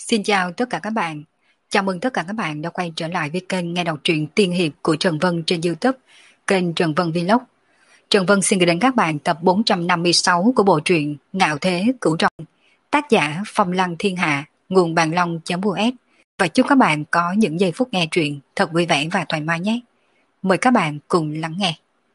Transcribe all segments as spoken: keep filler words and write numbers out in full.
Xin chào tất cả các bạn. Chào mừng tất cả các bạn đã quay trở lại với kênh nghe đọc truyện tiên hiệp của Trần Vân trên YouTube, kênh Trần Vân Vlog. Trần Vân xin gửi đến các bạn tập bốn trăm năm mươi sáu của bộ truyện Ngạo Thế Cửu Trọng, tác giả Phong Lăng Thiên Hạ, nguồn bàn long.us. Và chúc các bạn có những giây phút nghe truyện thật vui vẻ và thoải mái nhé. Mời các bạn cùng lắng nghe.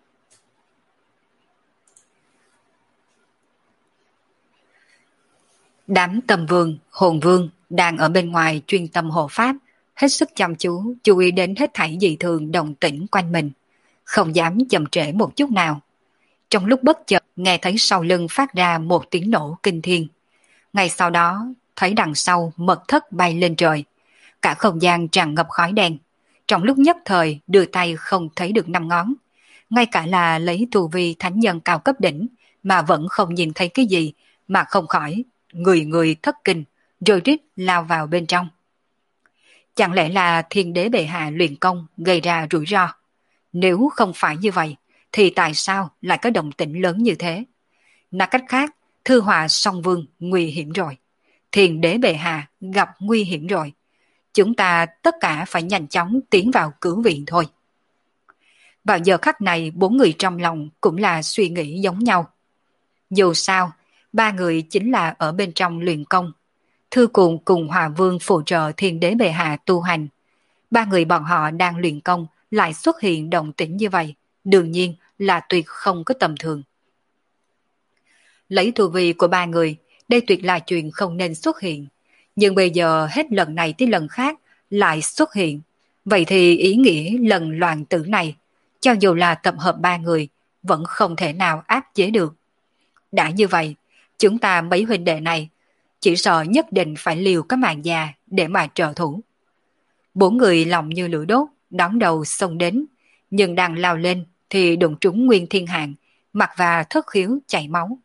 Đám tầm vương, hồn vương đang ở bên ngoài chuyên tâm hộ pháp, hết sức chăm chú, chú ý đến hết thảy dị thường đồng tĩnh quanh mình, không dám chậm trễ một chút nào. Trong lúc bất chợt nghe thấy sau lưng phát ra một tiếng nổ kinh thiên. Ngay sau đó thấy đằng sau mật thất bay lên trời, cả không gian tràn ngập khói đen. Trong lúc nhất thời đưa tay không thấy được năm ngón, ngay cả là lấy tu vi thánh nhân cao cấp đỉnh mà vẫn không nhìn thấy cái gì, mà không khỏi người người thất kinh, rồi rít lao vào bên trong. Chẳng lẽ là thiên đế bệ hạ luyện công gây ra rủi ro? Nếu không phải như vậy, thì tại sao lại có động tĩnh lớn như thế? Nói cách khác, thư họa song vương nguy hiểm rồi. Thiên đế bệ hạ gặp nguy hiểm rồi. Chúng ta tất cả phải nhanh chóng tiến vào cứu viện thôi. Vào giờ khắc này, bốn người trong lòng cũng là suy nghĩ giống nhau. Dù sao, ba người chính là ở bên trong luyện công. Thư Cuồng cùng Hòa Vương phụ trợ thiên đế bệ hạ tu hành. Ba người bọn họ đang luyện công lại xuất hiện động tĩnh như vậy, đương nhiên là tuyệt không có tầm thường. Lấy tu vi của ba người, đây tuyệt là chuyện không nên xuất hiện. Nhưng bây giờ hết lần này tới lần khác lại xuất hiện. Vậy thì ý nghĩa lần loạn tử này, cho dù là tập hợp ba người, vẫn không thể nào áp chế được. Đã như vậy, chúng ta mấy huynh đệ này chỉ sợ nhất định phải liều cái mạng già để mà trợ thủ. Bốn người lòng như lửa đốt, đón đầu xông đến, nhưng đang lao lên thì đụng trúng Nguyên Thiên Hạng, mặt và thất khiếu chảy máu.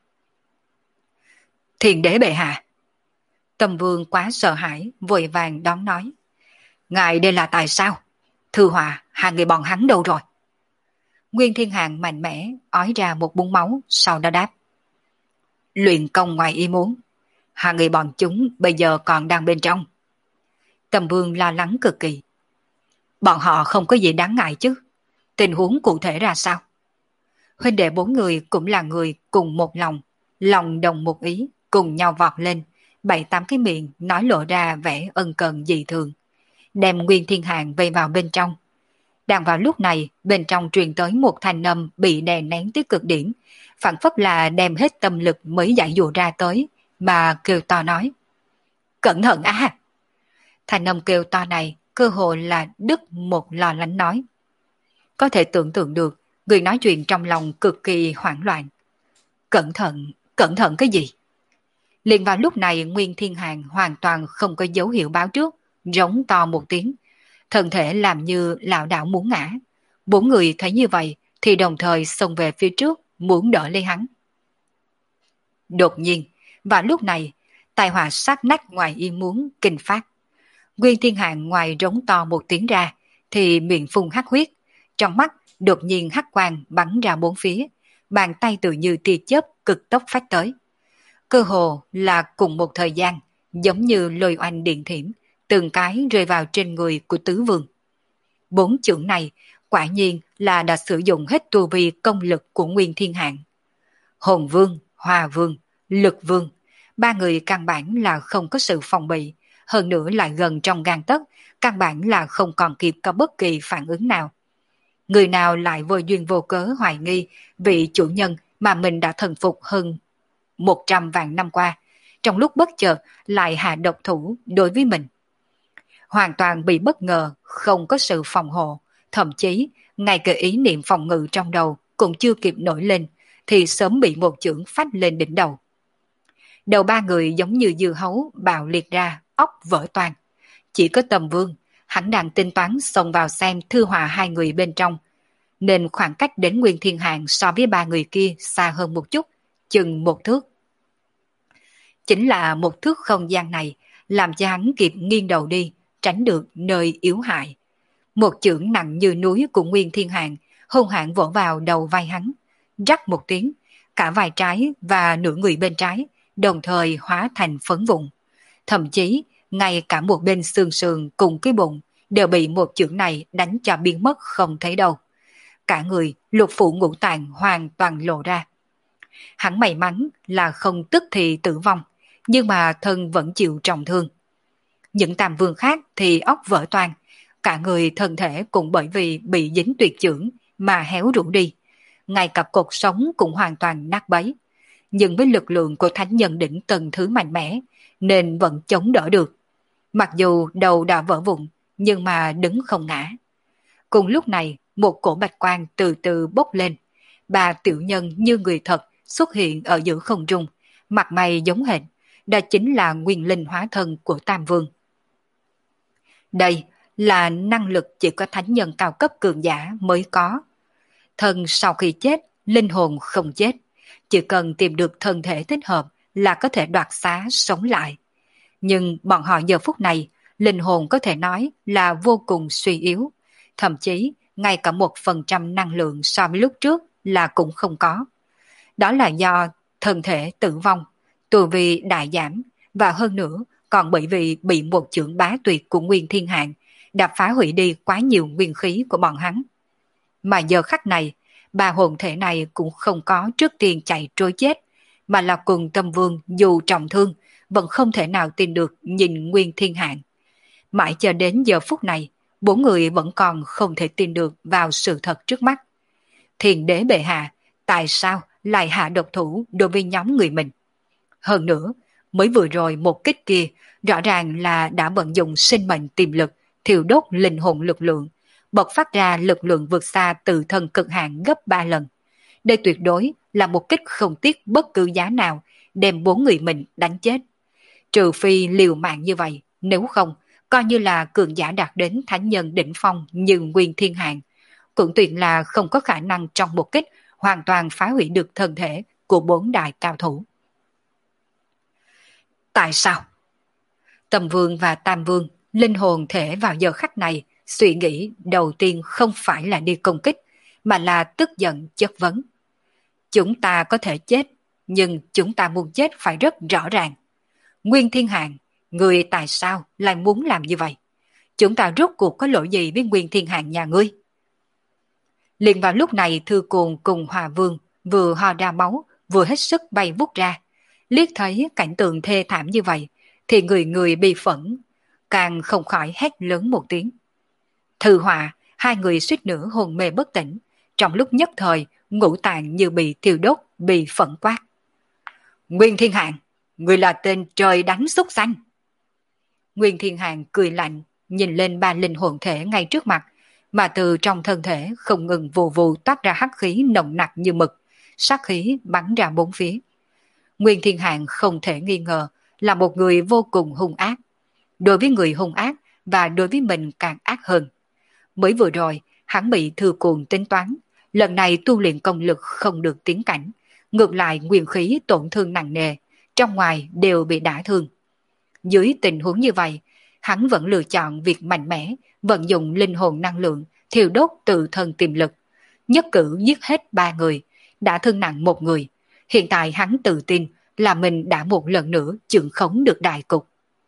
Thiên đế bệ hạ! Tầm Vương quá sợ hãi, vội vàng đón nói. Ngài đây là tại sao? Thư Hòa, hai người bọn hắn đâu rồi? Nguyên Thiên Hạng mạnh mẽ, ói ra một búng máu, sau đó đáp. Luyện công ngoài ý muốn. Hai người bọn chúng bây giờ còn đang bên trong. Tầm Vương lo lắng cực kỳ. Bọn họ không có gì đáng ngại chứ. Tình huống cụ thể ra sao? Huynh đệ bốn người cũng là người cùng một lòng, lòng đồng một ý, cùng nhau vọt lên, bảy tám cái miệng nói lộ ra vẻ ân cần dị thường, đem Nguyên Thiên Hạng vây vào bên trong. Đang vào lúc này, bên trong truyền tới một thanh âm bị đè nén tới cực điểm, phản phất là đem hết tâm lực mới giải dụ ra tới, mà kêu to nói. Cẩn thận á! Thanh âm kêu to này, cơ hội là đứt một lo lắng nói. Có thể tưởng tượng được, người nói chuyện trong lòng cực kỳ hoảng loạn. Cẩn thận, cẩn thận cái gì? Liền vào lúc này, Nguyên Thiên Hạng hoàn toàn không có dấu hiệu báo trước, rống to một tiếng. Thân thể làm như lảo đảo muốn ngã. Bốn người thấy như vậy thì đồng thời xông về phía trước muốn đỡ lấy hắn. Đột nhiên, vào lúc này, tai họa sát nách ngoài ý muốn kinh phát. Nguyên Thiên Hạng ngoài rống to một tiếng ra thì miệng phun hắc huyết, trong mắt đột nhiên hắc quang bắn ra bốn phía, bàn tay tự như tia chớp cực tốc phát tới. Cơ hồ là cùng một thời gian, giống như lôi oanh điện thiểm, từng cái rơi vào trên người của tứ vương. Bốn chưởng này quả nhiên là đã sử dụng hết tu vi công lực của Nguyên Thiên Hạng. Hồn vương, Hòa vương, Lực vương, ba người căn bản là không có sự phòng bị, hơn nữa lại gần trong gang tấc, căn bản là không còn kịp có bất kỳ phản ứng nào. Người nào lại vô duyên vô cớ hoài nghi vị chủ nhân mà mình đã thần phục hơn một trăm vạn năm qua, trong lúc bất chợt lại hạ độc thủ đối với mình. Hoàn toàn bị bất ngờ, không có sự phòng hộ, thậm chí ngay cả ý niệm phòng ngự trong đầu cũng chưa kịp nổi lên, thì sớm bị một chưởng phách lên đỉnh đầu. Đầu ba người giống như dưa hấu bạo liệt ra, óc vỡ toang. Chỉ có Tầm Vương, hắn đang tính toán xông vào xem Thư Hòa hai người bên trong, nên khoảng cách đến Nguyên Thiên Hạng so với ba người kia xa hơn một chút, chừng một thước. Chính là một thước không gian này làm cho hắn kịp nghiêng đầu đi, tránh được nơi yếu hại. Một chưởng nặng như núi của Nguyên Thiên Hạng hung hãn vỗ vào đầu vai hắn, rắc một tiếng, cả vai trái và nửa người bên trái đồng thời hóa thành phấn vụn. Thậm chí ngay cả một bên xương sườn cùng cái bụng đều bị một chưởng này đánh cho biến mất không thấy đâu. Cả người lục phủ ngũ tạng hoàn toàn lộ ra. Hắn may mắn là không tức thì tử vong, nhưng mà thân vẫn chịu trọng thương. Những tam vương khác thì óc vỡ toang, cả người thân thể cũng bởi vì bị dính tuyệt chưởng mà héo rũ đi, ngay cả cột sống cũng hoàn toàn nát bấy. Nhưng với lực lượng của thánh nhân đỉnh tầng thứ mạnh mẽ nên vẫn chống đỡ được. Mặc dù đầu đã vỡ vụn nhưng mà đứng không ngã. Cùng lúc này một cổ bạch quang từ từ bốc lên, ba tiểu nhân như người thật xuất hiện ở giữa không trung, mặt mày giống hệt, đó chính là nguyên linh hóa thân của Tam Vương. Đây là năng lực chỉ có thánh nhân cao cấp cường giả mới có. Thân sau khi chết, linh hồn không chết, chỉ cần tìm được thân thể thích hợp là có thể đoạt xá sống lại. Nhưng bọn họ giờ phút này, linh hồn có thể nói là vô cùng suy yếu, thậm chí ngay cả một phần trăm năng lượng so với lúc trước là cũng không có. Đó là do thân thể tử vong, tu vi đại giảm, và hơn nữa còn bởi vì bị một chưởng bá tuyệt của Nguyên Thiên Hạng đã phá hủy đi quá nhiều nguyên khí của bọn hắn. Mà giờ khắc này, ba hồn thể này cũng không có trước tiên chạy trối chết, mà là cùng Tâm Vương dù trọng thương vẫn không thể nào tin được nhìn Nguyên Thiên Hạng. Mãi cho đến giờ phút này, bốn người vẫn còn không thể tin được vào sự thật trước mắt. Thiền đế bệ hạ, tại sao lại hạ độc thủ đối với nhóm người mình? Hơn nữa, mới vừa rồi một kích kia rõ ràng là đã vận dụng sinh mệnh tiềm lực, thiêu đốt linh hồn lực lượng, bộc phát ra lực lượng vượt xa từ thân cực hạn gấp ba lần. Đây tuyệt đối là một kích không tiếc bất cứ giá nào đem bốn người mình đánh chết. Trừ phi liều mạng như vậy, nếu không, coi như là cường giả đạt đến thánh nhân đỉnh phong như Nguyên Thiên Hạng, cũng tuyệt là không có khả năng trong một kích hoàn toàn phá hủy được thân thể của bốn đại cao thủ. Tại sao? Tầm Vương và Tam Vương, linh hồn thể vào giờ khắc này, suy nghĩ đầu tiên không phải là đi công kích, mà là tức giận chất vấn. Chúng ta có thể chết, nhưng chúng ta muốn chết phải rất rõ ràng. Nguyên Thiên Hạng, người tại sao lại muốn làm như vậy? Chúng ta rốt cuộc có lỗi gì với Nguyên Thiên Hạng nhà ngươi? Liền vào lúc này Thư Cồn cùng Hòa Vương vừa ho ra máu, vừa hết sức bay vút ra. Liếc thấy cảnh tượng thê thảm như vậy, thì người người bị phẫn, càng không khỏi hét lớn một tiếng. Thư Hòa, hai người suýt nữa hồn mê bất tỉnh, trong lúc nhất thời ngũ tạng như bị thiêu đốt, bị phẫn quát. Nguyên Thiên Hạng, người là tên trời đánh xúc xanh. Nguyên Thiên Hạng cười lạnh, nhìn lên ba linh hồn thể ngay trước mặt, mà từ trong thân thể không ngừng vù vù toát ra hắc khí nồng nặc như mực, sát khí bắn ra bốn phía. Nguyên Thiên Hạng không thể nghi ngờ là một người vô cùng hung ác. Đối với người hung ác và đối với mình càng ác hơn. Mới vừa rồi, hắn bị Thư Cồn tính toán, lần này tu luyện công lực không được tiến cảnh, ngược lại nguyên khí tổn thương nặng nề, trong ngoài đều bị đả thương. Dưới tình huống như vậy, hắn vẫn lựa chọn việc mạnh mẽ, vận dụng linh hồn năng lượng, thiêu đốt tự thân tiềm lực. Nhất cử giết hết ba người, đã thương nặng một người. Hiện tại hắn tự tin là mình đã một lần nữa chưởng khống được đại cục.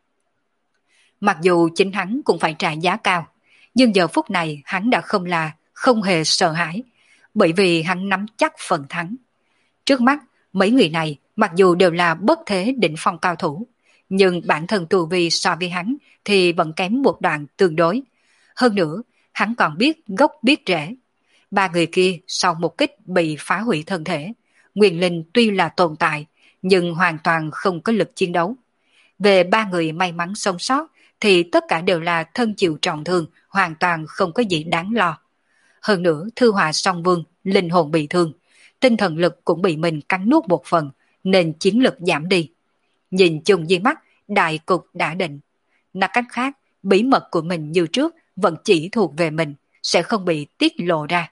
Mặc dù chính hắn cũng phải trả giá cao, nhưng giờ phút này hắn đã không là không hề sợ hãi, bởi vì hắn nắm chắc phần thắng. Trước mắt, mấy người này mặc dù đều là bất thế đỉnh phong cao thủ, nhưng bản thân tu vi so với hắn thì vẫn kém một đoạn tương đối. Hơn nữa, hắn còn biết gốc biết rễ. Ba người kia sau một kích bị phá hủy thân thể, nguyên linh tuy là tồn tại, nhưng hoàn toàn không có lực chiến đấu. Về ba người may mắn sống sót, thì tất cả đều là thân chịu trọng thương, hoàn toàn không có gì đáng lo. Hơn nữa, Thư Hòa Song Vương, linh hồn bị thương, tinh thần lực cũng bị mình cắn nuốt một phần, nên chiến lực giảm đi. Nhìn chung dưới mắt, đại cục đã định. Nói cách khác, bí mật của mình như trước vẫn chỉ thuộc về mình, sẽ không bị tiết lộ ra.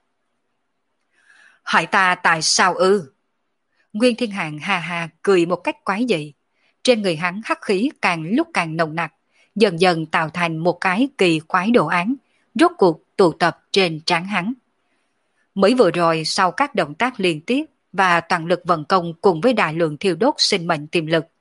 Hỏi ta tại sao ư? Nguyên Thiên Hạng hà hà cười một cách quái dị. Trên người hắn hắc khí càng lúc càng nồng nặc, dần dần tạo thành một cái kỳ quái đồ án, rốt cuộc tụ tập trên trán hắn. Mới vừa rồi sau các động tác liên tiếp và toàn lực vận công cùng với đại lượng thiêu đốt sinh mệnh tiềm lực,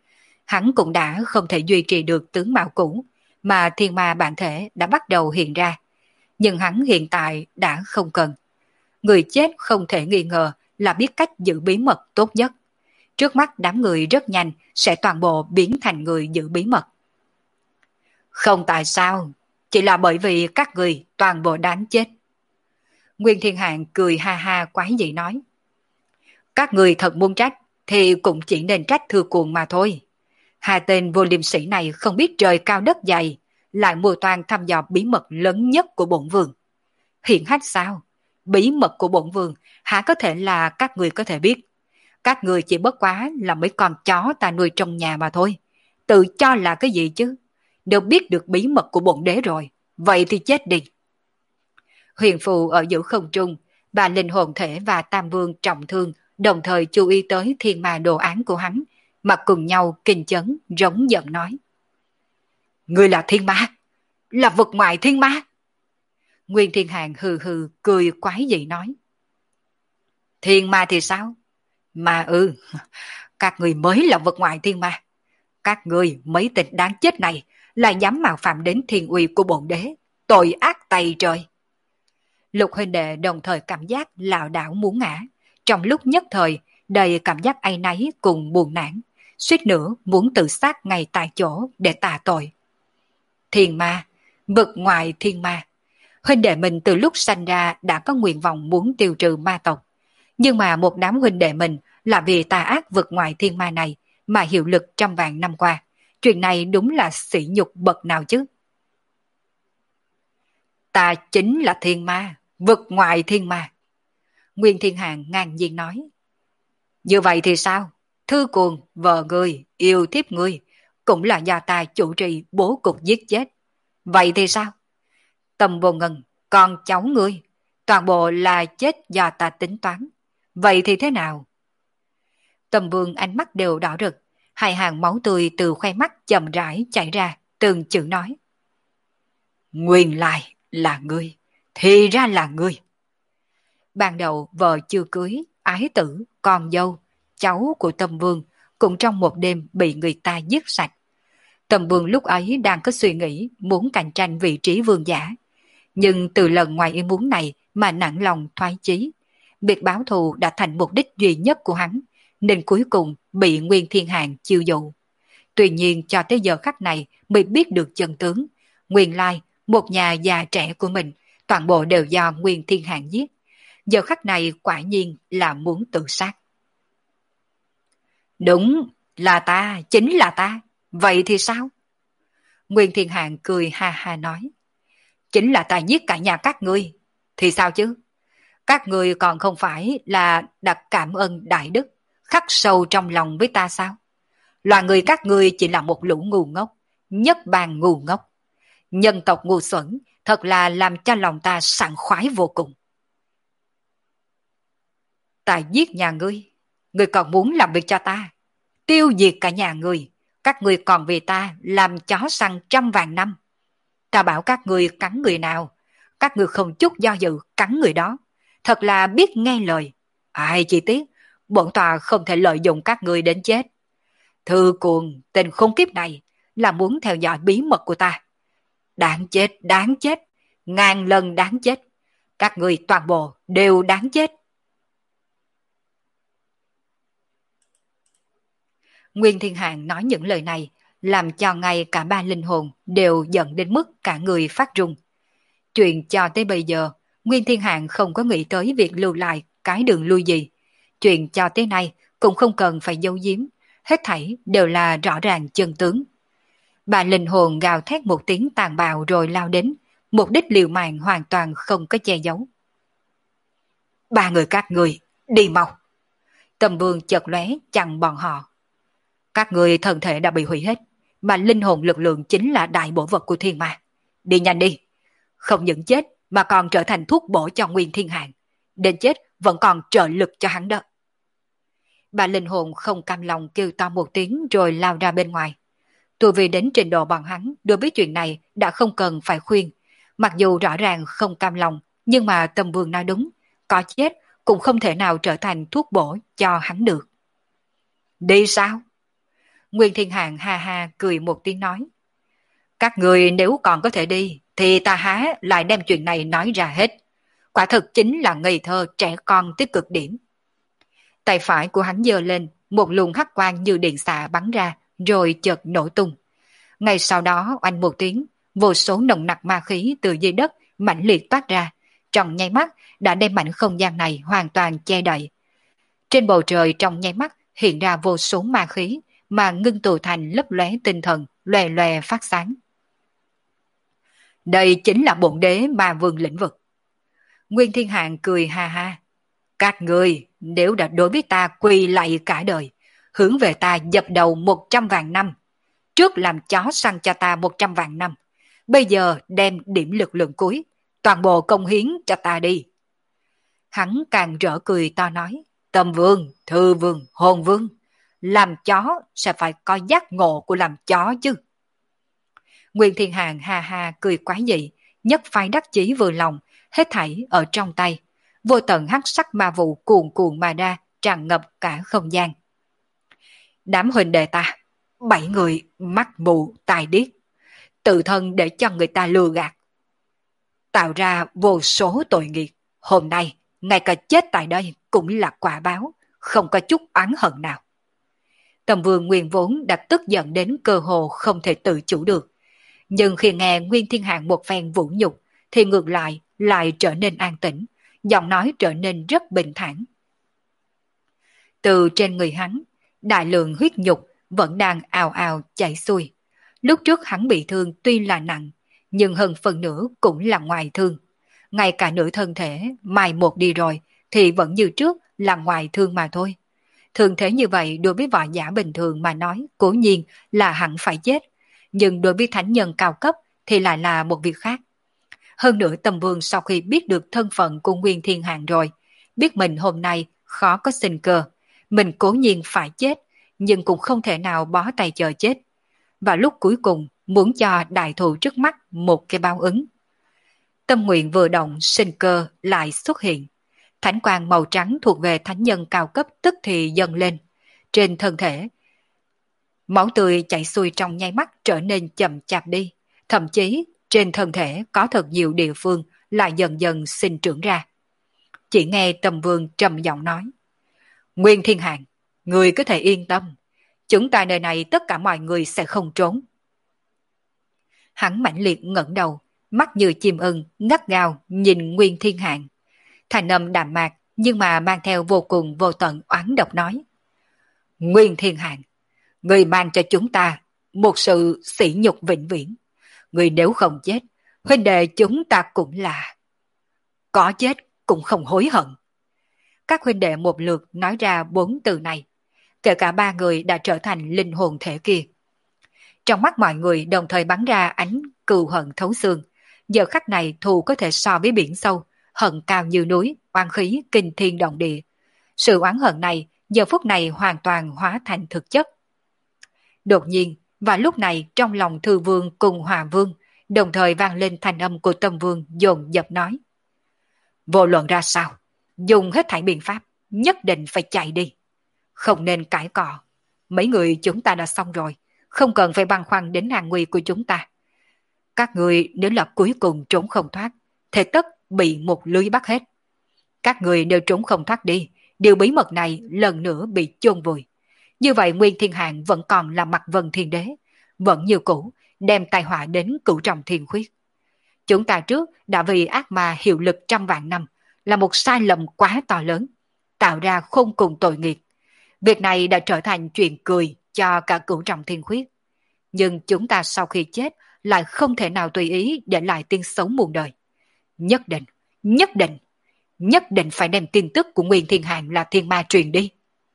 hắn cũng đã không thể duy trì được tướng mạo cũ, mà thiên ma bản thể đã bắt đầu hiện ra. Nhưng hắn hiện tại đã không cần. Người chết không thể nghi ngờ là biết cách giữ bí mật tốt nhất. Trước mắt đám người rất nhanh sẽ toàn bộ biến thành người giữ bí mật. Không tại sao, chỉ là bởi vì các người toàn bộ đáng chết. Nguyên Thiên Hạng cười ha ha quái dị nói. Các người thật muốn trách thì cũng chỉ nên trách Thư Cuồng mà thôi. Hai tên vô liêm sĩ này không biết trời cao đất dày, lại mưu toan thăm dò bí mật lớn nhất của bổn vương. Hiển hách sao? Bí mật của bổn vương hả có thể là các người có thể biết. Các người chỉ bất quá là mấy con chó ta nuôi trong nhà mà thôi. Tự cho là cái gì chứ? Nếu biết được bí mật của bổn đế rồi, vậy thì chết đi. Huyền phù ở giữa không trung, bà linh hồn thể và Tam Vương trọng thương đồng thời chú ý tới thiên ma đồ án của hắn, mà cùng nhau kinh chấn, rống giận nói. Ngươi là thiên ma? Là vực ngoại thiên ma? Nguyên Thiên Hạng hừ hừ cười quái dị nói. Thiên ma thì sao? Mà ừ, các người mới là vực ngoại thiên ma. Các người mấy tên đáng chết này lại dám mạo phạm đến thiên uy của bổn đế, tội ác tày trời. Lục huynh đệ đồng thời cảm giác lảo đảo muốn ngã, trong lúc nhất thời đầy cảm giác áy náy cùng buồn nản, suýt nữa muốn tự sát ngay tại chỗ để tạ tội. Thiên ma, vực ngoại thiên ma. Huynh đệ mình từ lúc sanh ra đã có nguyện vọng muốn tiêu trừ ma tộc, nhưng mà một đám huynh đệ mình là vì tà ác vực ngoại thiên ma này mà hiệu lực trăm vạn năm qua. Chuyện này đúng là sỉ nhục bậc nào chứ? Ta chính là thiên ma, vực ngoại thiên ma. Nguyên Thiên Hạng ngang nhiên nói. Như vậy thì sao? Thư Cuồng, vợ ngươi, yêu thiếp ngươi, cũng là do ta chủ trì bố cục giết chết. Vậy thì sao? Tầm Vô Ngân, con cháu ngươi, toàn bộ là chết do ta tính toán. Vậy thì thế nào? Tầm Vương ánh mắt đều đỏ rực, hai hàng máu tươi từ khoe mắt chậm rãi chảy ra, từng chữ nói. Nguyên lai là ngươi, thì ra là ngươi. Ban đầu vợ chưa cưới, ái tử, con dâu, cháu của Tầm Vương cũng trong một đêm bị người ta giết sạch. Tầm Vương lúc ấy đang có suy nghĩ muốn cạnh tranh vị trí vương giả. Nhưng từ lần ngoài ý muốn này mà nặng lòng thoái chí. Việc báo thù đã thành mục đích duy nhất của hắn, nên cuối cùng bị Nguyên Thiên Hạng chiêu dụ. Tuy nhiên cho tới giờ khắc này mới biết được chân tướng. Nguyên lai, một nhà già trẻ của mình, toàn bộ đều do Nguyên Thiên Hạng giết. Giờ khắc này quả nhiên là muốn tự sát. Đúng, là ta, chính là ta. Vậy thì sao? Nguyên Thiên Hạng cười ha ha nói. Chính là ta giết cả nhà các ngươi. Thì sao chứ? Các ngươi còn không phải là đặt cảm ơn đại đức, khắc sâu trong lòng với ta sao? Loài người các ngươi chỉ là một lũ ngu ngốc, nhất bàn ngu ngốc. Nhân tộc ngu xuẩn, thật là làm cho lòng ta sảng khoái vô cùng. Ta giết nhà ngươi, ngươi còn muốn làm việc cho ta. Tiêu diệt cả nhà ngươi, các ngươi còn vì ta làm chó săn trăm vạn năm. Ta bảo các ngươi cắn người nào, các ngươi không chút do dự cắn người đó. Thật là biết nghe lời. Ai chỉ tiếc, bổn tòa không thể lợi dụng các ngươi đến chết. Thư Cuồng, tên khốn kiếp này, là muốn theo dõi bí mật của ta. Đáng chết, đáng chết, ngàn lần đáng chết. Các ngươi toàn bộ đều đáng chết. Nguyên Thiên Hạng nói những lời này, làm cho ngay cả ba linh hồn đều giận đến mức cả người phát run. Chuyện cho tới bây giờ, Nguyên Thiên Hạng không có nghĩ tới việc lưu lại cái đường lui gì. Chuyện cho tới nay cũng không cần phải giấu giếm, hết thảy đều là rõ ràng chân tướng. Bà linh hồn gào thét một tiếng tàn bạo rồi lao đến, mục đích liều mạng hoàn toàn không có che giấu. Ba người các người, đi mau. Tầm Vương chợt lóe chặn bọn họ. Các người thân thể đã bị hủy hết, mà linh hồn lực lượng chính là đại bổ vật của thiên ma. Đi nhanh đi, không những chết mà còn trở thành thuốc bổ cho Nguyên Thiên Hạng. Đến chết vẫn còn trợ lực cho hắn đó. Bà linh hồn không cam lòng kêu to một tiếng rồi lao ra bên ngoài. Tôi vì đến trình độ bọn hắn đối với chuyện này đã không cần phải khuyên. Mặc dù rõ ràng không cam lòng, nhưng mà Tầm Vương nói đúng, có chết cũng không thể nào trở thành thuốc bổ cho hắn được. Đi sao? Nguyên Thiên Hạng ha ha cười một tiếng nói. Các người nếu còn có thể đi, thì ta há lại đem chuyện này nói ra hết. Quả thực chính là ngây thơ trẻ con tới cực điểm. Tay phải của hắn giơ lên, một luồng hắc quang như điện xạ bắn ra, rồi chợt nổ tung. Ngay sau đó oanh một tiếng, vô số nồng nặc ma khí từ dưới đất mãnh liệt toát ra, trong nháy mắt đã đem mảnh không gian này hoàn toàn che đậy. Trên bầu trời trong nháy mắt hiện ra vô số ma khí mà ngưng tụ thành lấp lóe tinh thần, lòe lòe phát sáng. Đây chính là bổn đế ma vương lĩnh vực. Nguyên Thiên Hạng cười ha ha. Các người nếu đã đối với ta quỳ lạy cả đời, hướng về ta dập đầu một trăm vạn năm, trước làm chó săn cho ta một trăm vạn năm, bây giờ đem điểm lực lượng cuối, toàn bộ công hiến cho ta đi. Hắn càng rỡ cười to nói, Tâm Vương, Thư Vương, Hồn Vương, làm chó sẽ phải có giác ngộ của làm chó chứ. Nguyên Thiên Hạng ha ha cười quái dị, nhất phái đắc chí vừa lòng, hết thảy ở trong tay. Vô tận hắc sắc ma vụ cuồn cuộn mà ra, tràn ngập cả không gian. Đám huynh đệ ta, bảy người mắt mù tai điếc, tự thân để cho người ta lừa gạt, tạo ra vô số tội nghiệp. Hôm nay, ngay cả chết tại đây cũng là quả báo, không có chút oán hận nào. Tầm Vương nguyên vốn đã tức giận đến cơ hồ không thể tự chủ được. Nhưng khi nghe Nguyên Thiên Hạng một phen vũ nhục, thì ngược lại lại trở nên an tĩnh, giọng nói trở nên rất bình thản. Từ trên người hắn, đại lượng huyết nhục vẫn đang ào ào chảy xuôi. Lúc trước hắn bị thương tuy là nặng, nhưng hơn phần nửa cũng là ngoài thương. Ngay cả nửa thân thể mai một đi rồi thì vẫn như trước là ngoài thương mà thôi. Thường thế như vậy đối với võ giả bình thường mà nói cố nhiên là hẳn phải chết, nhưng đối với thánh nhân cao cấp thì lại là một việc khác. Hơn nữa Tầm Vương sau khi biết được thân phận của Nguyên Thiên Hạng rồi, biết mình hôm nay khó có sinh cơ, mình cố nhiên phải chết, nhưng cũng không thể nào bó tay chờ chết. Và lúc cuối cùng muốn cho đại thù trước mắt một cái báo ứng. Tâm nguyện vừa động, sinh cơ lại xuất hiện. Thánh quang màu trắng thuộc về thánh nhân cao cấp tức thì dâng lên. Trên thân thể, máu tươi chảy xuôi trong nháy mắt trở nên chậm chạp đi. Thậm chí trên thân thể có thật nhiều địa phương lại dần dần sinh trưởng ra. Chỉ nghe Tầm Vương trầm giọng nói. Nguyên Thiên Hạng, người có thể yên tâm. Chúng ta nơi này tất cả mọi người sẽ không trốn. Hắn mãnh liệt ngẩng đầu, mắt như chim ưng, ngắt gao nhìn Nguyên Thiên Hạng. Thành âm đạm mạc nhưng mà mang theo vô cùng vô tận oán độc nói. Nguyên Thiên Hạng, người mang cho chúng ta một sự sỉ nhục vĩnh viễn. Người nếu không chết, huynh đệ chúng ta cũng là có chết cũng không hối hận. Các huynh đệ một lượt nói ra bốn từ này, kể cả ba người đã trở thành linh hồn thể kia. Trong mắt mọi người đồng thời bắn ra ánh cừu hận thấu xương. Giờ khắc này thù có thể so với biển sâu, hận cao như núi, oán khí kinh thiên động địa. Sự oán hận này giờ phút này hoàn toàn hóa thành thực chất. Đột nhiên, và lúc này trong lòng Thư Vương cùng Hòa Vương đồng thời vang lên thanh âm của Tâm Vương dồn dập nói. Vô luận ra sao, dùng hết thảy biện pháp, nhất định phải chạy đi. Không nên cãi cọ. Mấy người chúng ta đã xong rồi, không cần phải băn khoăn đến an nguy của chúng ta. Các người nếu là cuối cùng trốn không thoát, thế tất bị một lưới bắt hết. Các người nếu trốn không thoát đi, điều bí mật này lần nữa bị chôn vùi. Như vậy Nguyên Thiên Hạng vẫn còn là Mặc Vân Thiên Đế, vẫn như cũ, đem tai họa đến Cửu Trọng Thiên Khuyết. Chúng ta trước đã vì ác ma hiệu lực trăm vạn năm, là một sai lầm quá to lớn, tạo ra khôn cùng tội nghiệp. Việc này đã trở thành chuyện cười cho cả Cửu Trọng Thiên Khuyết. Nhưng chúng ta sau khi chết lại không thể nào tùy ý để lại tin xấu muôn đời. Nhất định, nhất định, nhất định phải đem tin tức của Nguyên Thiên Hạng là thiên ma truyền đi.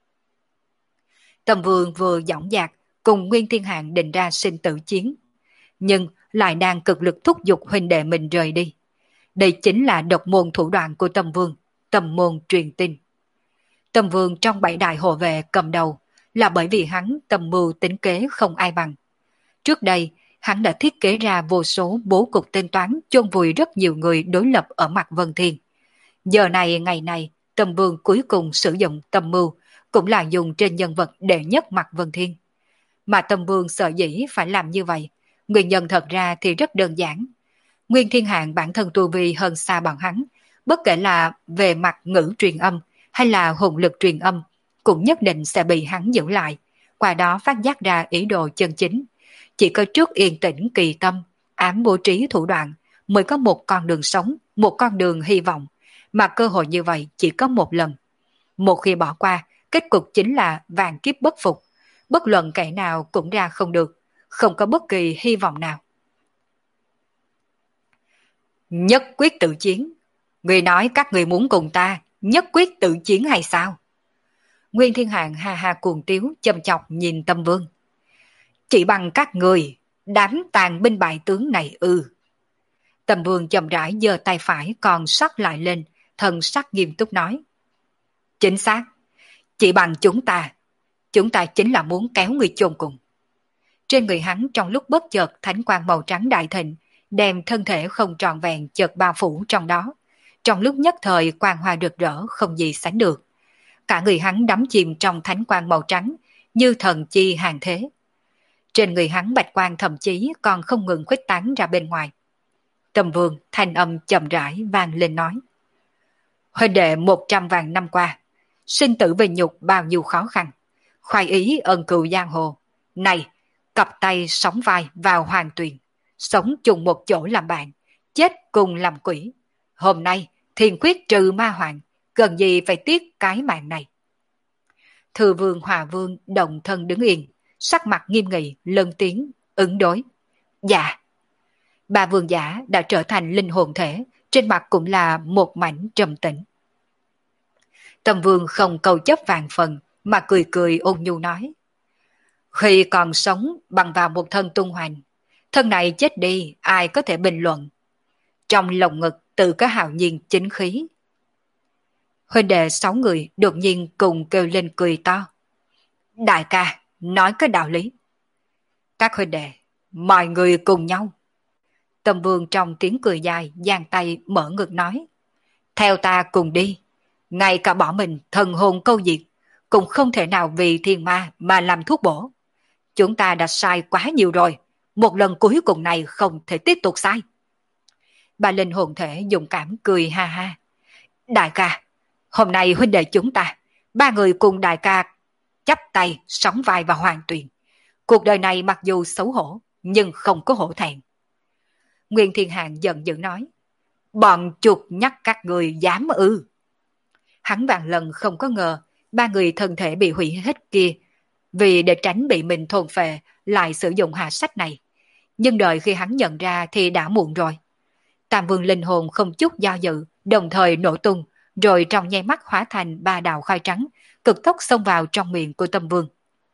Tầm Vương vừa dõng dạc cùng Nguyên Thiên Hạng định ra sinh tử chiến, nhưng lại đang cực lực thúc giục huynh đệ mình rời đi. Đây chính là độc môn thủ đoạn của Tầm Vương, Tầm môn truyền tin. Tầm Vương trong bảy đại hộ vệ cầm đầu là bởi vì hắn tầm mưu tính kế không ai bằng. Trước đây, hắn đã thiết kế ra vô số bố cục tính toán chôn vùi rất nhiều người đối lập ở mặt Vân Thiên. Giờ này ngày này, Tầm Vương cuối cùng sử dụng tầm mưu cũng là dùng trên nhân vật đệ nhất mặt Vân Thiên. Mà Tâm Vương sợ dĩ phải làm như vậy, nguyên nhân thật ra thì rất đơn giản. Nguyên Thiên Hạng bản thân tu vi hơn xa bọn hắn, bất kể là về mặt ngữ truyền âm hay là hồn lực truyền âm, cũng nhất định sẽ bị hắn giữ lại, qua đó phát giác ra ý đồ chân chính. Chỉ có trước yên tĩnh kỳ tâm, ám bố trí thủ đoạn, mới có một con đường sống, một con đường hy vọng, mà cơ hội như vậy chỉ có một lần. Một khi bỏ qua, kết cục chính là vạn kiếp bất phục, bất luận kẻ nào cũng ra không được, không có bất kỳ hy vọng nào. Nhất quyết tự chiến. Người nói các người muốn cùng ta nhất quyết tự chiến hay sao? Nguyên Thiên Hạng ha ha cuồng tiếu châm chọc nhìn Tâm Vương. Chỉ bằng các người, đám tàn binh bại tướng này ư. Tâm Vương chậm rãi giơ tay phải còn sắc lại lên, thần sắc nghiêm túc nói. Chính xác, chỉ bằng chúng ta, chúng ta chính là muốn kéo người chôn cùng. Trên người hắn trong lúc bất chợt thánh quang màu trắng đại thịnh, đem thân thể không tròn vẹn chợt bao phủ trong đó. Trong lúc nhất thời quang hoa rực rỡ không gì sánh được. Cả người hắn đắm chìm trong thánh quang màu trắng, như thần chi hàng thế. Trên người hắn bạch quang thậm chí còn không ngừng khuếch tán ra bên ngoài. Tâm Vương thanh âm chậm rãi vang lên nói. Huynh đệ một trăm vạn năm qua, sinh tử về nhục bao nhiêu khó khăn, khoái ý ân cừu giang hồ. Này, cặp tay sóng vai vào hoàng tuyền, sống chung một chỗ làm bạn, chết cùng làm quỷ. Hôm nay, thiên quyết trừ ma hoàng, cần gì phải tiếc cái mạng này. Thừa Vương Hòa Vương động thân đứng yên, sắc mặt nghiêm nghị, lớn tiếng, ứng đối. Dạ. Ba vương giả đã trở thành linh hồn thể, trên mặt cũng là một mảnh trầm tĩnh. Tâm Vương không cầu chấp vàng phần, mà cười cười ôn nhu nói. Khi còn sống bằng vào một thân tung hoành, thân này chết đi ai có thể bình luận. Trong lồng ngực tự có hào nhiên chính khí. Huynh đệ sáu người đột nhiên cùng kêu lên cười to. Đại ca, nói cái đạo lý. Các huynh đệ, mọi người cùng nhau. Tâm Vương trong tiếng cười dài, giang tay mở ngực nói. Theo ta cùng đi. Ngay cả bỏ mình thần hồn câu diệt, cũng không thể nào vì thiên ma mà làm thuốc bổ. Chúng ta đã sai quá nhiều rồi. Một lần cuối cùng này không thể tiếp tục sai. Bà linh hồn thể dũng cảm cười ha ha. Đại ca, hôm nay huynh đệ chúng ta, ba người cùng đại ca chắp tay sóng vai và hoàn tuyền. Cuộc đời này mặc dù xấu hổ, nhưng không có hổ thẹn. Nguyên Thiên Hạng giận dữ nói. Bọn chuột nhắc các người dám ư. Hắn vạn lần không có ngờ ba người thân thể bị hủy hết kia, vì để tránh bị mình thôn phệ lại sử dụng hạ sách này. Nhưng đợi khi hắn nhận ra thì đã muộn rồi. Tam Vương linh hồn không chút do dự, đồng thời nổ tung, rồi trong nháy mắt hóa thành ba đạo khai trắng, cực tốc xông vào trong miệng của Tâm Vương.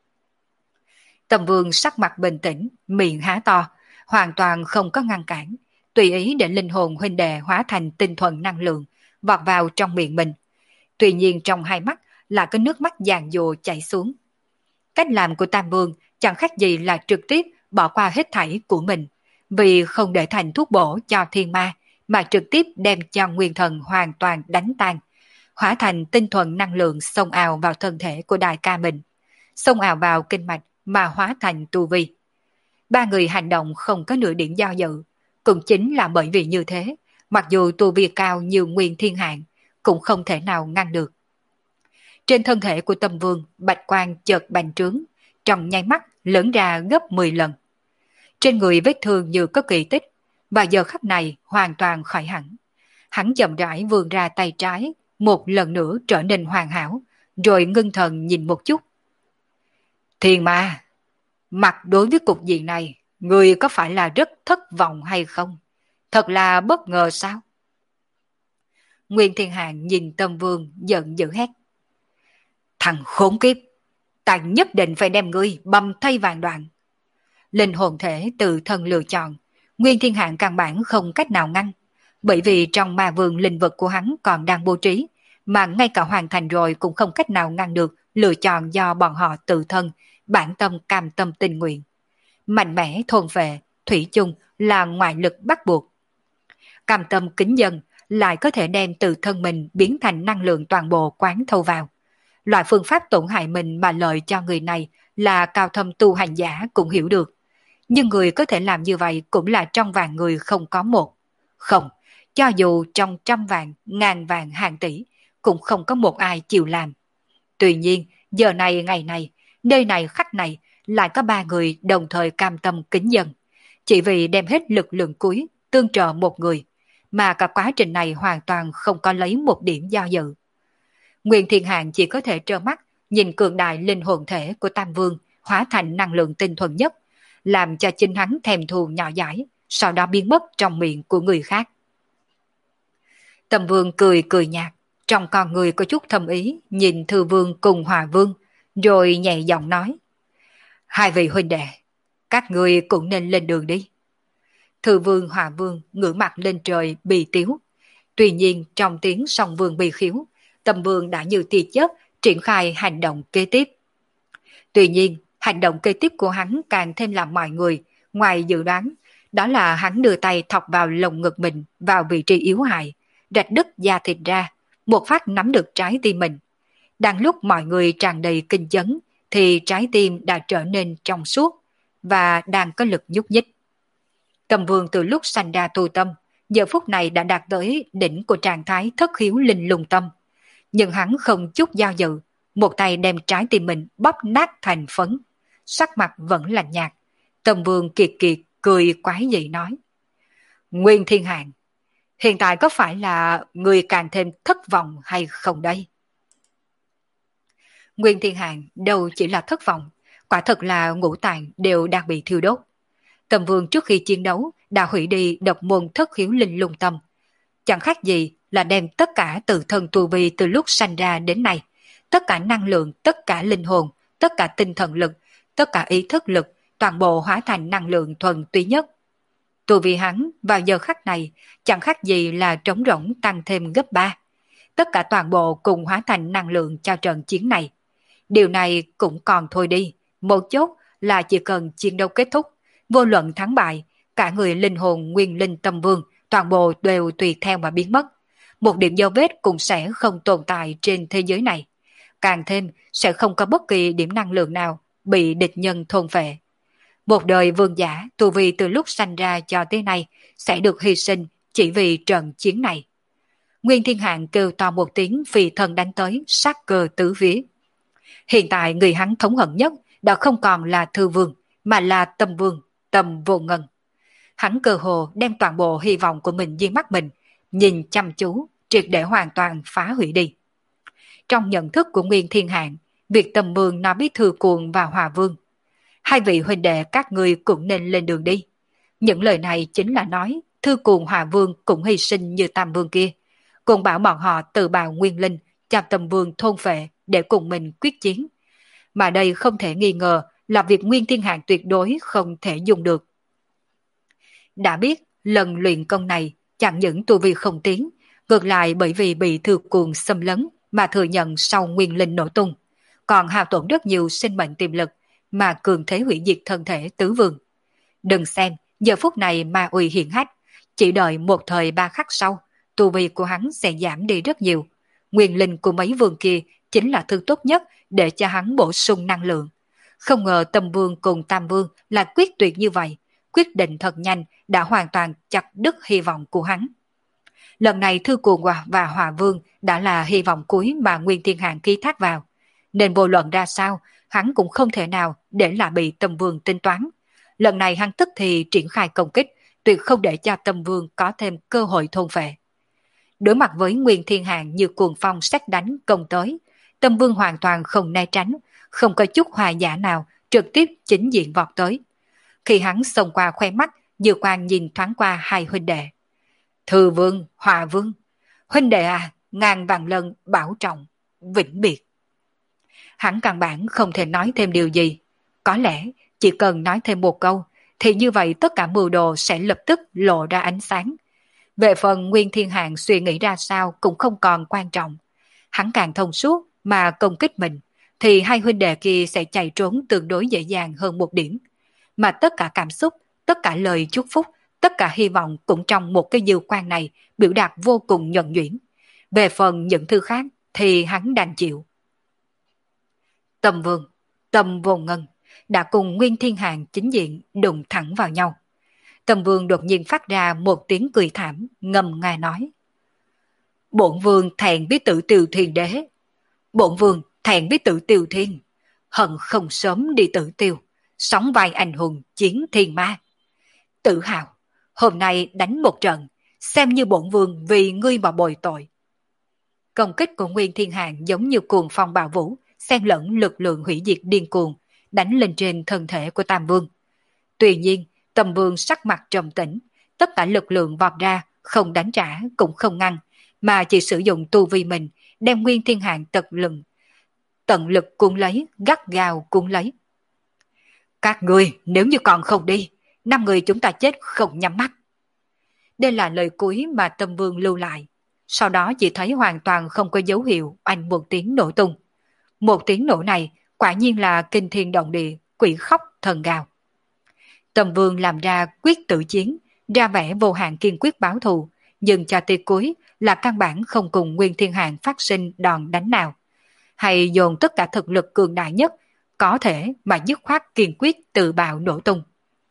Tâm Vương sắc mặt bình tĩnh, miệng há to, hoàn toàn không có ngăn cản, tùy ý để linh hồn huynh đệ hóa thành tinh thuần năng lượng, vọt vào trong miệng mình. Tuy nhiên trong hai mắt là có nước mắt giàn dùa chảy xuống. Cách làm của Tam Vương chẳng khác gì là trực tiếp bỏ qua hết thảy của mình, vì không để thành thuốc bổ cho thiên ma, mà trực tiếp đem cho nguyên thần hoàn toàn đánh tan, hóa thành tinh thuần năng lượng xông ào vào thân thể của đại ca mình, xông ào vào kinh mạch mà hóa thành tu vi. Ba người hành động không có nửa điểm do dự, cũng chính là bởi vì như thế, mặc dù tu vi cao như Nguyên Thiên Hạng, cũng không thể nào ngăn được. Trên thân thể của Tâm Vương, bạch quang chợt bành trướng, trong nháy mắt lớn ra gấp mười lần. Trên người vết thương như có kỳ tích, và giờ khắc này hoàn toàn khỏi hẳn. Hắn chậm rãi vươn ra tay trái, một lần nữa trở nên hoàn hảo, rồi ngưng thần nhìn một chút. Thiên ma, mặt đối với cục diện này, người có phải là rất thất vọng hay không? Thật là bất ngờ sao? Nguyên Thiên Hạng nhìn Tâm Vương giận dữ hét. Thằng khốn kiếp, ta nhất định phải đem ngươi bầm thay vạn đoạn. Linh hồn thể tự thân lựa chọn, Nguyên Thiên Hạng căn bản không cách nào ngăn, bởi vì trong ma vương linh vực của hắn còn đang bố trí, mà ngay cả hoàn thành rồi cũng không cách nào ngăn được lựa chọn do bọn họ tự thân, bản tâm cam tâm tình nguyện. Mạnh mẽ thôn phệ, thủy chung là ngoại lực bắt buộc. Cam tâm kính dân lại có thể đem từ thân mình biến thành năng lượng toàn bộ quán thâu vào. Loại phương pháp tổn hại mình mà lợi cho người này là cao thâm tu hành giả cũng hiểu được. Nhưng người có thể làm như vậy cũng là trong vạn người không có một. Không, cho dù trong trăm vạn, ngàn vạn, hàng tỷ, cũng không có một ai chịu làm. Tuy nhiên, giờ này ngày này, nơi này khắc này, lại có ba người đồng thời cam tâm kính dân. Chỉ vì đem hết lực lượng cuối, tương trợ một người, mà cả quá trình này hoàn toàn không có lấy một điểm do dự. Nguyên Thiên Hạng chỉ có thể trơ mắt, nhìn cường đại linh hồn thể của Tam Vương hóa thành năng lượng tinh thuần nhất, làm cho chính hắn thèm thuồng nhỏ dãi, sau đó biến mất trong miệng của người khác. Tầm Vương cười cười nhạt, trong con người có chút thâm ý, nhìn Thư Vương cùng Hòa Vương, rồi nhẹ giọng nói: hai vị huynh đệ, các người cũng nên lên đường đi. Thư Vương Hòa Vương ngửa mặt lên trời bì tiếu. Tuy nhiên trong tiếng song vương bì khiếu, Tầm Vương đã như tia chớp triển khai hành động kế tiếp. Tuy nhiên, hành động kế tiếp của hắn càng thêm làm mọi người ngoài dự đoán, đó là hắn đưa tay thọc vào lồng ngực mình, vào vị trí yếu hại, rạch đứt da thịt ra, một phát nắm được trái tim mình. Đang lúc mọi người tràn đầy kinh chấn, thì trái tim đã trở nên trong suốt và đang có lực nhúc nhích. Tầm Vương từ lúc sanh ra tu tâm, giờ phút này đã đạt tới đỉnh của trạng thái thất khiếu linh lung tâm. Nhưng hắn không chút do dự, một tay đem trái tim mình bóp nát thành phấn, sắc mặt vẫn lạnh nhạt. Tầm Vương kiệt kiệt cười quái dị nói: Nguyên Thiên Hạng, hiện tại có phải là người càng thêm thất vọng hay không đây? Nguyên Thiên Hạng đâu chỉ là thất vọng, quả thật là ngũ tạng đều đang bị thiêu đốt. Tầm Vương trước khi chiến đấu đã hủy đi độc môn thất khiếu linh lung tâm. Chẳng khác gì là đem tất cả tự thân tu vi từ lúc sanh ra đến nay, tất cả năng lượng, tất cả linh hồn, tất cả tinh thần lực, tất cả ý thức lực, toàn bộ hóa thành năng lượng thuần túy nhất. Tu vi hắn vào giờ khắc này chẳng khác gì là trống rỗng tăng thêm gấp ba. Tất cả toàn bộ cùng hóa thành năng lượng cho trận chiến này. Điều này cũng còn thôi đi, một chốt là chỉ cần chiến đấu kết thúc, vô luận thắng bại, cả người linh hồn nguyên linh tâm vương toàn bộ đều tùy theo mà biến mất. Một điểm dấu vết cũng sẽ không tồn tại trên thế giới này. Càng thêm sẽ không có bất kỳ điểm năng lượng nào bị địch nhân thôn phệ. Một đời vương giả tu vi từ lúc sanh ra cho tới nay sẽ được hy sinh chỉ vì trận chiến này. Nguyên Thiên Hạng kêu to một tiếng phi thân đánh tới, sát cơ tứ phía. Hiện tại người hắn thống hận nhất đã không còn là Thư Vương, mà là Tâm Vương, Tâm Vô Ngân. Hắn cơ hồ đem toàn bộ hy vọng của mình dưới mắt mình, nhìn chăm chú, triệt để hoàn toàn phá hủy đi. Trong nhận thức của Nguyên Thiên Hạng, việc Tâm Vương nói biết Thư Cuồng và Hòa Vương: hai vị huynh đệ các ngươi cũng nên lên đường đi. Những lời này chính là nói Thư Cuồng Hòa Vương cũng hy sinh như Tam Vương kia, cùng bảo bọn họ tự bào nguyên linh cho Tâm Vương thôn phệ để cùng mình quyết chiến. Mà đây không thể nghi ngờ là việc Nguyên Thiên Hạng tuyệt đối không thể dùng được. Đã biết lần luyện công này chẳng những tu vi không tiến, ngược lại bởi vì bị Thư Cuồng xâm lấn mà thừa nhận sau nguyên linh nổ tung, còn hao tổn rất nhiều sinh mệnh tiềm lực mà cường thế hủy diệt thân thể tứ vương. Đừng xem giờ phút này ma uy hiển hách, chỉ đợi một thời ba khắc sau, tu vi của hắn sẽ giảm đi rất nhiều. Nguyên linh của mấy vương kia chính là thứ tốt nhất để cho hắn bổ sung năng lượng. Không ngờ Tâm Vương cùng Tam Vương là quyết tuyệt như vậy, quyết định thật nhanh đã hoàn toàn chặt đứt hy vọng của hắn. Lần này Thư Cuồng và Hòa Vương đã là hy vọng cuối mà Nguyên Thiên Hạng ký thác vào, nên vô luận ra sao, hắn cũng không thể nào để là bị Tâm Vương tính toán. Lần này hắn tức thì triển khai công kích, tuyệt không để cho Tâm Vương có thêm cơ hội thôn phệ. Đối mặt với Nguyên Thiên Hạng như cuồng phong sét đánh công tới, Tâm Vương hoàn toàn không né tránh, không có chút hòa giả nào, trực tiếp chính diện vọt tới. Khi hắn xông qua khoe mắt, Dư Quang nhìn thoáng qua hai huynh đệ. Thư Vương, Hòa Vương, huynh đệ à, ngàn vạn lần bảo trọng, vĩnh biệt. Hắn căn bản không thể nói thêm điều gì. Có lẽ chỉ cần nói thêm một câu, thì như vậy tất cả mưu đồ sẽ lập tức lộ ra ánh sáng. Về phần Nguyên Thiên Hạng suy nghĩ ra sao cũng không còn quan trọng. Hắn càng thông suốt mà công kích mình, thì hai huynh đệ kia sẽ chạy trốn tương đối dễ dàng hơn một điểm. Mà tất cả cảm xúc, tất cả lời chúc phúc, tất cả hy vọng cũng trong một cái dư quan này biểu đạt vô cùng nhuần nhuyễn. Về phần những thứ khác thì hắn đành chịu. Tâm Vương, Tâm Vô Ngân đã cùng Nguyên Thiên Hàn chính diện đụng thẳng vào nhau. Tâm Vương đột nhiên phát ra một tiếng cười thảm, ngầm ngà nói. Bổn Vương thẹn biết tự Tiều Thiên Đế. Bổn Vương thẹn biết tự Tiều Thiên. Hận không sớm đi tự tiêu, sóng vai anh hùng chiến thiên ma. Tự hào, hôm nay đánh một trận, xem như bổn Vương vì ngươi mà bồi tội. Công kích của Nguyên Thiên Hàn giống như cuồng phong bạo vũ, xen lẫn lực lượng hủy diệt điên cuồng, đánh lên trên thân thể của Tam Vương. Tuy nhiên, Tâm Vương sắc mặt trầm tĩnh, tất cả lực lượng vọt ra, không đánh trả cũng không ngăn, mà chỉ sử dụng tu vi mình, đem Nguyên Thiên Hàn tật lực, tận lực cuốn lấy, gắt gao cuốn lấy. Các người nếu như còn không đi, năm người chúng ta chết không nhắm mắt. Đây là lời cuối mà Tâm Vương lưu lại. Sau đó chỉ thấy hoàn toàn không có dấu hiệu oanh một tiếng nổ tung. Một tiếng nổ này quả nhiên là kinh thiên động địa, quỷ khóc thần gào. Tâm Vương làm ra quyết tử chiến, ra vẻ vô hạn kiên quyết báo thù, nhưng cho tới cuối là căn bản không cùng Nguyên Thiên Hàn phát sinh đòn đánh nào. Hay dồn tất cả thực lực cường đại nhất có thể mà dứt khoát kiên quyết tự bạo nổ tung.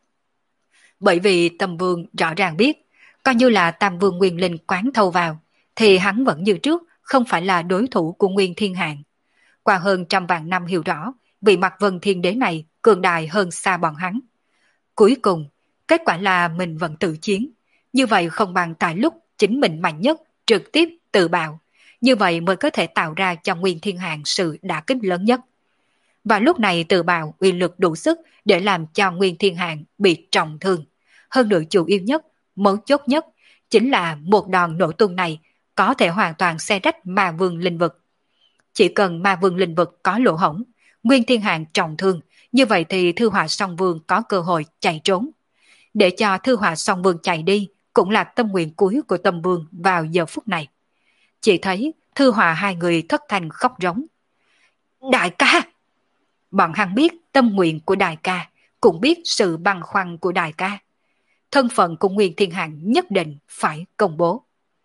Bởi vì Tâm Vương rõ ràng biết, coi như là Tam Vương Nguyên Linh quán thâu vào, thì hắn vẫn như trước không phải là đối thủ của Nguyên Thiên Hàn. Qua hơn trăm vạn năm hiểu rõ, vị Mặc Vân Thiên Đế này cường đại hơn xa bọn hắn. Cuối cùng, kết quả là mình vẫn tự chiến, như vậy không bằng tại lúc chính mình mạnh nhất trực tiếp tự bạo, như vậy mới có thể tạo ra cho Nguyên Thiên Hàn sự đả kích lớn nhất. Và lúc này tự bạo uy lực đủ sức để làm cho Nguyên Thiên Hàn bị trọng thương. Hơn nữa chủ yếu nhất, mấu chốt nhất, chính là một đòn nổ tung này có thể hoàn toàn xé rách Ma Vương linh vực. Chỉ cần Ma Vương linh vực có lỗ hổng, Nguyên Thiên Hàn trọng thương, như vậy thì Thư Họa Song Vương có cơ hội chạy trốn. Để cho Thư Họa Song Vương chạy đi cũng là tâm nguyện cuối của Tâm Vương vào giờ phút này. Chỉ thấy Thư Họa hai người thất thanh khóc rống. Đại ca! Bọn hắn biết tâm nguyện của đại ca, cũng biết sự băn khoăn của đại ca. Thân phận của Nguyên Thiên Hàn nhất định phải công bố.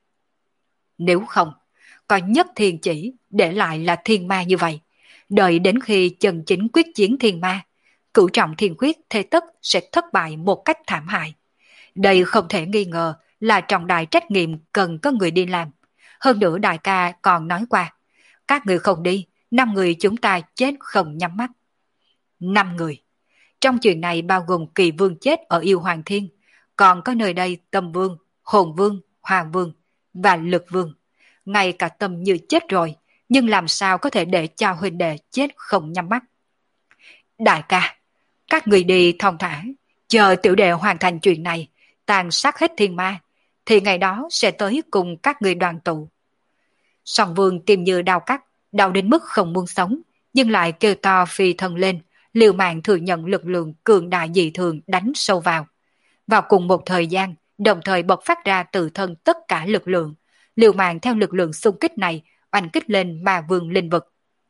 Nếu không, có nhất thiên chỉ để lại là thiên ma như vậy. Đợi đến khi chân chính quyết chiến thiên ma, cửu trọng thiên quyết thế tất sẽ thất bại một cách thảm hại. Đây không thể nghi ngờ là trọng đại trách nhiệm cần có người đi làm. Hơn nữa đại ca còn nói qua, các người không đi, năm người chúng ta chết không nhắm mắt. Năm người. Trong chuyện này bao gồm Kỳ Vương chết ở Yêu Hoàng Thiên, còn có nơi đây Tâm Vương, Hồn Vương, Hoàng Vương và Lực Vương. Ngay cả Tâm như chết rồi, nhưng làm sao có thể để cho huynh đệ chết không nhắm mắt. Đại ca, các người đi thong thả, chờ tiểu đệ hoàn thành chuyện này, tàn sát hết thiên ma, thì ngày đó sẽ tới cùng các người đoàn tụ. Song Vương tìm như đau cắt, đau đến mức không muốn sống, nhưng lại kêu to phi thân lên, liều mạng thừa nhận lực lượng cường đại dị thường đánh sâu vào. Vào cùng một thời gian, đồng thời bộc phát ra từ thân tất cả lực lượng, liều mạng theo lực lượng xung kích này oanh kích lên Ma Vương linh vực.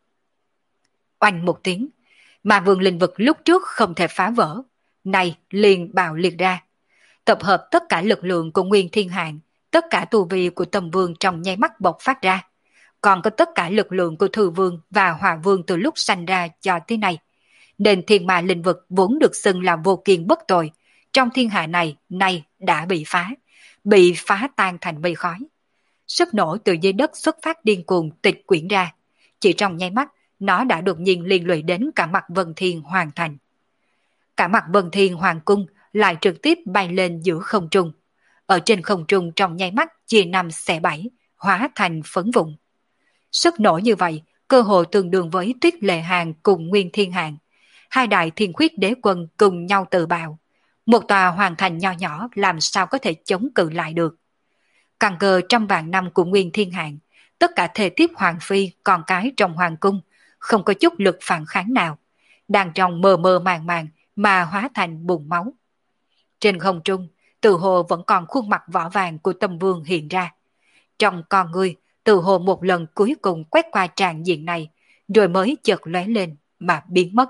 Oanh một tiếng, Ma Vương linh vực lúc trước không thể phá vỡ, này liền bạo liệt ra. Tập hợp tất cả lực lượng của Nguyên Thiên Hàn, tất cả tu vi của Tâm Vương trong nháy mắt bộc phát ra, còn có tất cả lực lượng của Thư Vương và Hòa Vương từ lúc sanh ra cho tới nay. Nên thiên ma linh vực vốn được xưng là vô kiên bất tội, trong thiên hạ này nay đã bị phá, bị phá tan thành mây khói. Sức nổ từ dưới đất xuất phát điên cuồng tịch quyển ra, chỉ trong nháy mắt nó đã đột nhiên liên lụy đến cả mặt Vân Thiên Hoàng Thành. Cả mặt Vân Thiên Hoàng Cung lại trực tiếp bay lên giữa không trung, ở trên không trung trong nháy mắt chia năm xẻ bảy, hóa thành phấn vụn. Sức nổ như vậy cơ hồ tương đương với Tuyết Lệ Hàn cùng Nguyên Thiên Hàn, hai đại thiên khuyết đế quân cùng nhau tự bạo. Một tòa hoàng thành nho nhỏ làm sao có thể chống cự lại được. Căn cơ trăm vạn năm của Nguyên Thiên Hàn, tất cả thể tiếp hoàng phi con cái trong hoàng cung, không có chút lực phản kháng nào, đang trong mờ mờ màng màng mà hóa thành bùn máu. Trên không trung, từ hồ vẫn còn khuôn mặt vỏ vàng của Tâm Vương hiện ra. Trong con người, từ hồ một lần cuối cùng quét qua tràng diện này, rồi mới chợt lóe lên mà biến mất.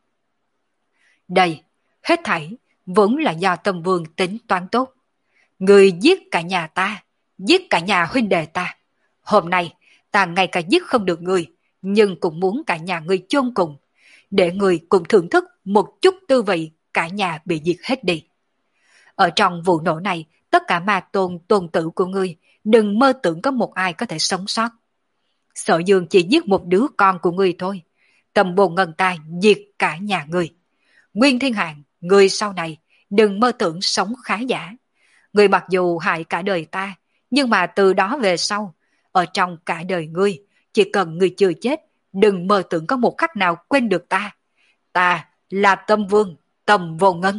Đây, hết thảy vốn là do Tâm Vương tính toán tốt. Người giết cả nhà ta, giết cả nhà huynh đệ ta. Hôm nay ta ngay cả giết không được người, nhưng cũng muốn cả nhà người chôn cùng. để người cùng thưởng thức một chút tư vị cả nhà bị diệt hết đi. Ở trong vụ nổ này, tất cả ma tôn tôn tử của ngươi, đừng mơ tưởng có một ai có thể sống sót. Sở Dương chỉ giết một đứa con của ngươi thôi, Tầm Bồn Ngân ta diệt cả nhà ngươi. Nguyên Thiên Hạng, ngươi sau này đừng mơ tưởng sống khá giả. Ngươi mặc dù hại cả đời ta, nhưng mà từ đó về sau, ở trong cả đời ngươi, chỉ cần ngươi chưa chết, đừng mơ tưởng có một khắc nào quên được ta. Ta là Tâm Vương, Tầm Vô Ngân.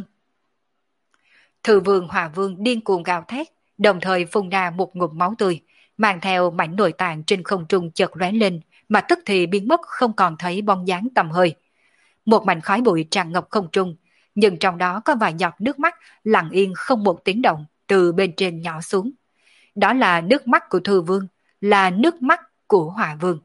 Thư Vương Hòa Vương điên cuồng gào thét, đồng thời phun ra một ngụm máu tươi, mang theo mảnh nội tạng trên không trung chợt lóe lên, mà tức thì biến mất không còn thấy bóng dáng tầm hơi. Một mảnh khói bụi tràn ngập không trung, nhưng trong đó có vài giọt nước mắt lặng yên không một tiếng động từ bên trên nhỏ xuống. Đó là nước mắt của Thư Vương, là nước mắt của Hòa Vương.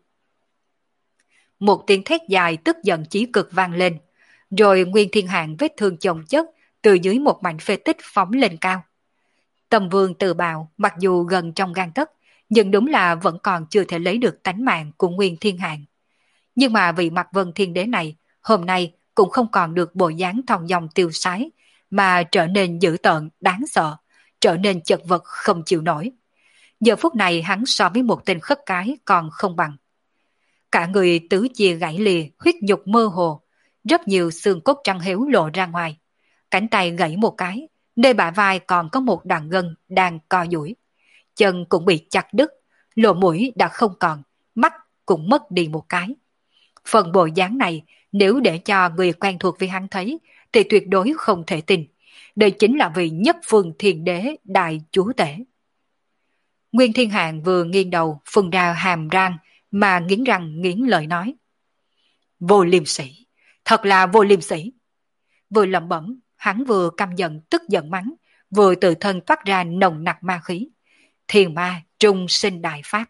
Một tiếng thét dài tức giận chí cực vang lên, rồi Nguyên Thiên Hạng vết thương chồng chất từ dưới một mảnh phế tích phóng lên cao. Tầm Vương tự bào mặc dù gần trong gang tấc, nhưng đúng là vẫn còn chưa thể lấy được tánh mạng của Nguyên Thiên Hạng. Nhưng mà vị Mạc Vân Thiên Đế này hôm nay cũng không còn được bộ dáng thong dong tiêu sái, mà trở nên dữ tợn đáng sợ, trở nên chật vật không chịu nổi. Giờ phút này hắn so với một tên khất cái còn không bằng. Cả người tứ chia gãy lìa, huyết nhục mơ hồ, rất nhiều xương cốt trắng héo lộ ra ngoài. Cánh tay gãy một cái, nơi bả vai còn có một đoạn gân đang co duỗi. Chân cũng bị chặt đứt, lỗ mũi đã không còn, mắt cũng mất đi một cái. Phần bộ dáng này nếu để cho người quen thuộc với hắn thấy thì tuyệt đối không thể tin. Đây chính là vị nhất phương thiên đế đại chúa tể. Nguyên Thiên Hạng vừa nghiêng đầu phun ra hàm răng mà nghiến răng nghiến lợi nói: Vô liêm sỉ, thật là vô liêm sỉ. Vừa lẩm bẩm, hắn vừa căm giận tức giận mắng, vừa tự thân toát ra nồng nặc ma khí. Thiền ma trung sinh đại pháp.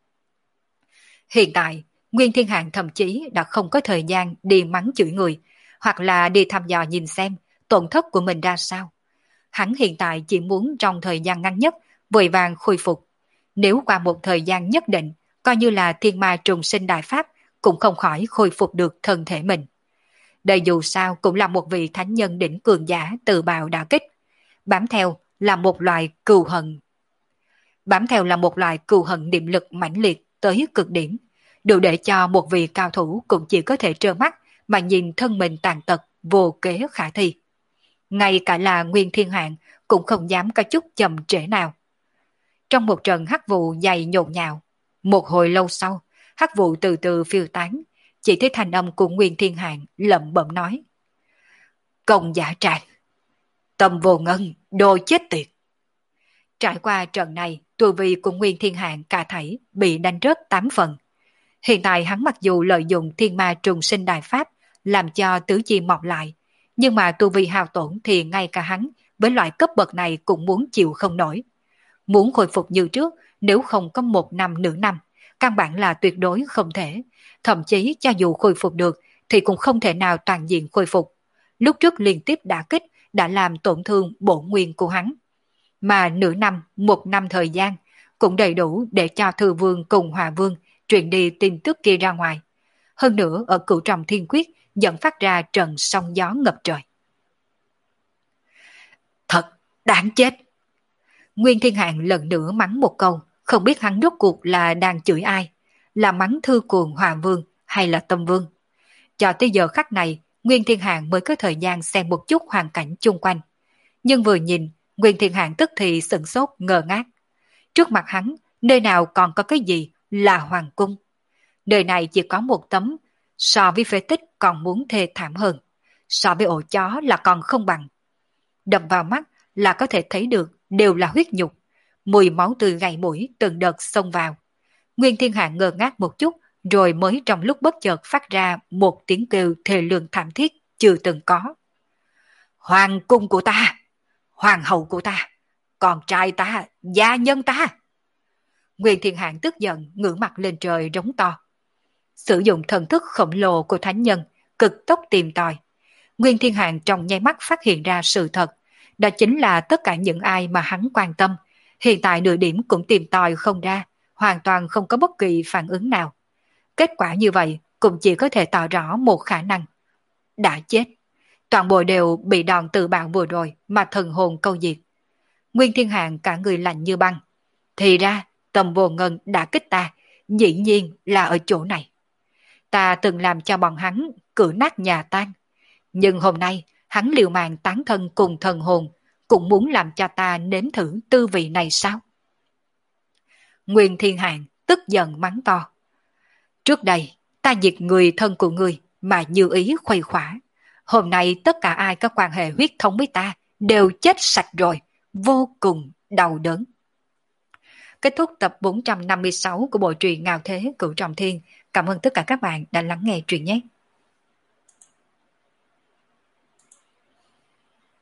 Hiện tại, Nguyên Thiên Hạng thậm chí đã không có thời gian đi mắng chửi người, hoặc là đi thăm dò nhìn xem tổn thất của mình ra sao. Hắn hiện tại chỉ muốn trong thời gian ngắn nhất vội vàng khôi phục. Nếu qua một thời gian nhất định, coi như là thiên ma trùng sinh đại pháp cũng không khỏi khôi phục được thân thể mình. Đây dù sao cũng là một vị thánh nhân đỉnh cường giả từ bào đả kích. Bám theo là một loại cừu hận. Bám theo là một loại cừu hận niệm lực mãnh liệt tới cực điểm, đủ để cho một vị cao thủ cũng chỉ có thể trơ mắt mà nhìn thân mình tàn tật vô kế khả thi. Ngay cả là Nguyên Thiên Hạng cũng không dám có chút chậm trễ nào. Trong một trận hắc vụ dày nhộn nhạo, một hồi lâu sau, hắc vụ từ từ phiêu tán, chỉ thấy thanh âm của Nguyên Thiên Hạng lẩm bẩm nói: Công giả trạch, Tầm Vô Ngân, đồ chết tiệt. Trải qua trận này, tu vi của Nguyên Thiên Hạng cả thảy bị đánh rớt tám phần. Hiện tại hắn mặc dù lợi dụng thiên ma trùng sinh đại pháp làm cho tứ chi mọc lại, nhưng mà tu vi hao tổn thì ngay cả hắn với loại cấp bậc này cũng muốn chịu không nổi. Muốn khôi phục như trước, nếu không có một năm nửa năm, căn bản là tuyệt đối không thể. Thậm chí cho dù khôi phục được thì cũng không thể nào toàn diện khôi phục. Lúc trước liên tiếp đả kích đã làm tổn thương bổ nguyên của hắn. Mà nửa năm, một năm thời gian cũng đầy đủ để cho Thư Vương cùng Hòa Vương truyền đi tin tức kia ra ngoài. Hơn nữa ở Cửu Trọng Thiên Quyết dẫn phát ra trận sóng gió ngập trời. Thật đáng chết! Nguyên Thiên Hạng lần nữa mắng một câu, không biết hắn rốt cuộc là đang chửi ai, là mắng Thư Cuồng Hòa Vương hay là Tâm Vương. Cho tới giờ khắc này, Nguyên Thiên Hạng mới có thời gian xem một chút hoàn cảnh chung quanh. Nhưng vừa nhìn, Nguyên Thiên Hạng tức thì sửng sốt ngơ ngác. Trước mặt hắn, nơi nào còn có cái gì là hoàng cung. Nơi này chỉ có một tấm, so với phế tích còn muốn thê thảm hơn, so với ổ chó là còn không bằng. Đập vào mắt là có thể thấy được đều là huyết nhục, mùi máu tươi gay mũi từng đợt xông vào. Nguyên Thiên Hạng ngơ ngác một chút, rồi mới trong lúc bất chợt phát ra một tiếng kêu thê lương thảm thiết chưa từng có. Hoàng cung của ta, hoàng hậu của ta, con trai ta, gia nhân ta. Nguyên Thiên Hạng tức giận ngửa mặt lên trời rống to. Sử dụng thần thức khổng lồ của thánh nhân, cực tốc tìm tòi. Nguyên Thiên Hạng trong nháy mắt phát hiện ra sự thật, đó chính là tất cả những ai mà hắn quan tâm, hiện tại nửa điểm cũng tìm tòi không ra, hoàn toàn không có bất kỳ phản ứng nào. Kết quả như vậy cũng chỉ có thể tỏ rõ một khả năng, đã chết. Toàn bộ đều bị đòn tự bạo vừa rồi mà thần hồn câu diệt. Nguyên Thiên Hàng cả người lạnh như băng. Thì ra, Tầm Vô Ngân đã kích ta, dĩ nhiên là ở chỗ này. Ta từng làm cho bọn hắn cửa nát nhà tan. Nhưng hôm nay, hắn liều mạng tán thân cùng thần hồn, cũng muốn làm cho ta nếm thử tư vị này sao? Nguyên Thiên Hàng tức giận mắng to. Trước đây, ta diệt người thân của người mà như ý khuây khỏa. Hôm nay tất cả ai có quan hệ huyết thống với ta đều chết sạch rồi, vô cùng đau đớn. Kết thúc tập bốn trăm năm mươi sáu của bộ truyện Ngạo Thế Cửu Trọng Thiên. Cảm ơn tất cả các bạn đã lắng nghe truyện nhé.